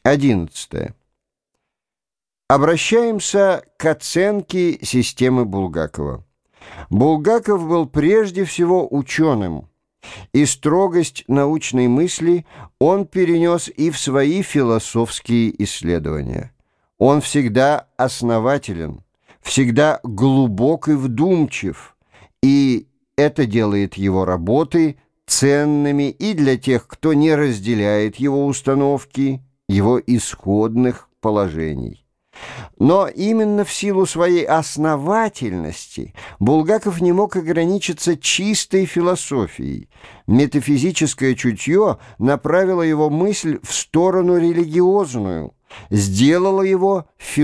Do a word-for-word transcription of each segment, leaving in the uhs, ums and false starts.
Одиннадцатое. Обращаемся к оценке системы Булгакова. Булгаков был прежде всего ученым, и строгость научной мысли он перенес и в свои философские исследования. Он всегда основателен, всегда глубок и вдумчив, и это делает его работы ценными и для тех, кто не разделяет его установки, его исходных положений. Но именно в силу своей основательности Булгаков не мог ограничиться чистой философией. Метафизическое чутье направило его мысль в сторону религиозную, сделало его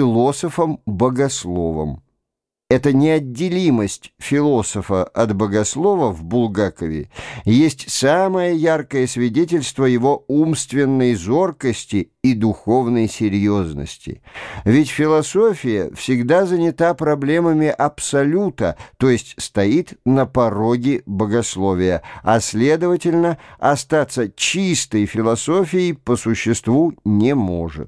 философом-богословом. Эта неотделимость философа от богослова в Булгакове есть самое яркое свидетельство его умственной зоркости и духовной серьезности. Ведь философия всегда занята проблемами абсолюта, то есть стоит на пороге богословия, а, следовательно, остаться чистой философией по существу не может.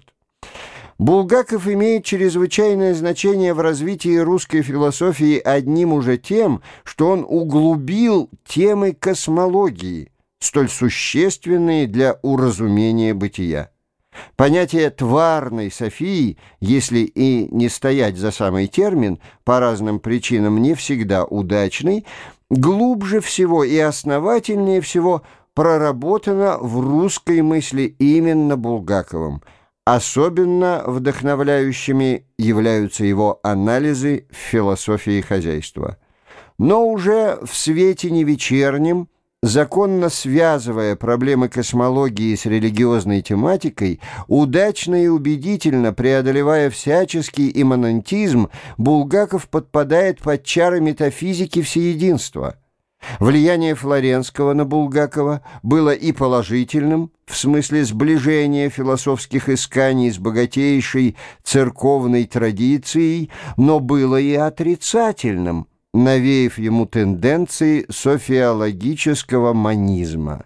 Булгаков имеет чрезвычайное значение в развитии русской философии одним уже тем, что он углубил темы космологии, столь существенные для уразумения бытия. Понятие тварной Софии, если и не стоять за самый термин, по разным причинам не всегда удачный, глубже всего и основательнее всего проработано в русской мысли именно Булгаковым. Особенно вдохновляющими являются его анализы в философии хозяйства. Но уже в свете не вечернем, законно связывая проблемы космологии с религиозной тематикой, удачно и убедительно преодолевая всяческий имманентизм, Булгаков подпадает под чары метафизики всеединства. Влияние Флоренского на Булгакова было и положительным, в смысле сближения философских исканий с богатейшей церковной традицией, но было и отрицательным, навеяв ему тенденции софиологического манизма.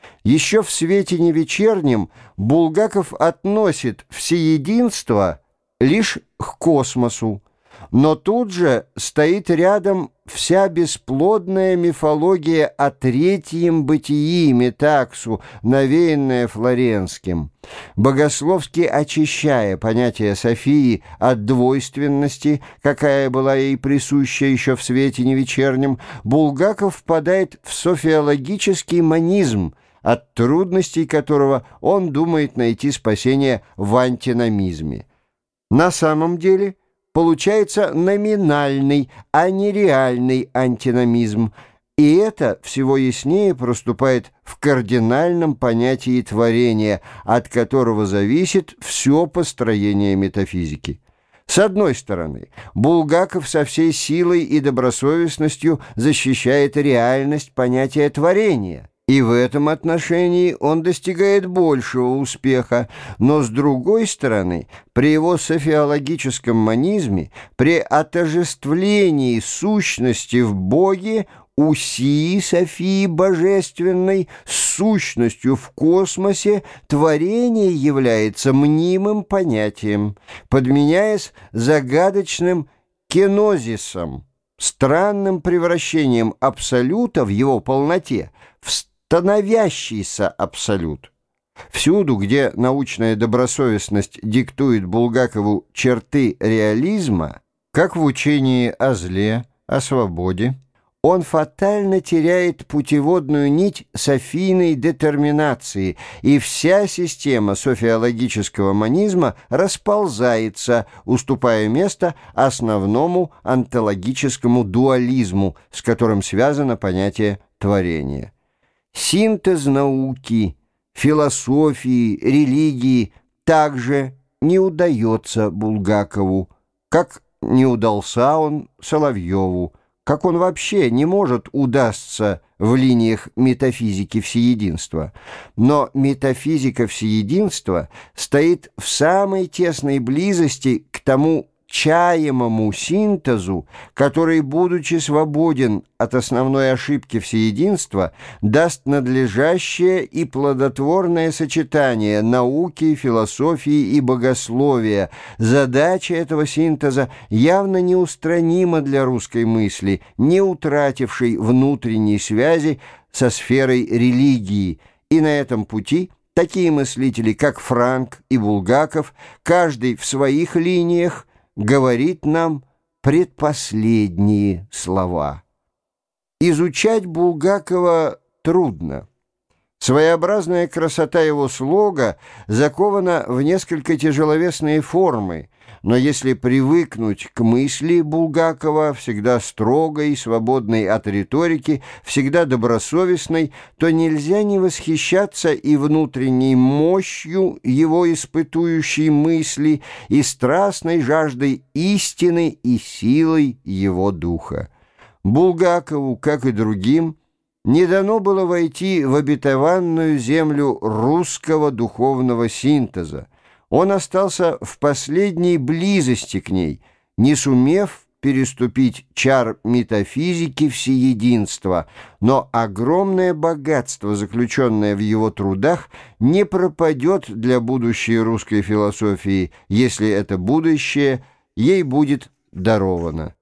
Еще в свете не вечернем Булгаков относит всеединство лишь к космосу, но тут же стоит рядом вся бесплодная мифология о третьем бытии, метаксу, навеянная Флоренским. Богословски очищая понятие Софии от двойственности, какая была ей присуща еще в свете невечернем, Булгаков впадает в софиологический манизм, от трудностей которого он думает найти спасение в антиномизме. На самом деле получается номинальный, а не реальный антиномизм, и это всего яснее проступает в кардинальном понятии творения, от которого зависит все построение метафизики. С одной стороны, Булгаков со всей силой и добросовестностью защищает реальность понятия творения, и в этом отношении он достигает большего успеха, но с другой стороны, при его софиологическом манизме, при отождествлении сущности в Боге, усии Софии божественной с сущностью в космосе, творение является мнимым понятием, подменяясь загадочным кенозисом, странным превращением абсолюта в его полноте в становящийся абсолют. Всюду, где научная добросовестность диктует Булгакову черты реализма, как в учении о зле, о свободе, он фатально теряет путеводную нить софийной детерминации, и вся система софиологического манизма расползается, уступая место основному онтологическому дуализму, с которым связано понятие творения. Синтез науки, философии, религии также не удается Булгакову, как не удался он Соловьеву, как он вообще не может удастся в линиях метафизики всеединства. Но метафизика всеединства стоит в самой тесной близости к тому чаемому синтезу, который, будучи свободен от основной ошибки всеединства, даст надлежащее и плодотворное сочетание науки, философии и богословия. Задача этого синтеза явно неустранима для русской мысли, не утратившей внутренней связи со сферой религии, и на этом пути такие мыслители, как Франк и Булгаков, каждый в своих линиях говорит нам предпоследние слова. Изучать Булгакова трудно. Своеобразная красота его слога закована в несколько тяжеловесные формы, но если привыкнуть к мысли Булгакова, всегда строгой, свободной от риторики, всегда добросовестной, то нельзя не восхищаться и внутренней мощью его испытующей мысли, и страстной жаждой истины и силой его духа. Булгакову, как и другим, не дано было войти в обетованную землю русского духовного синтеза. Он остался в последней близости к ней, не сумев переступить чар метафизики всеединства, но огромное богатство, заключенное в его трудах, не пропадет для будущей русской философии, если это будущее ей будет даровано.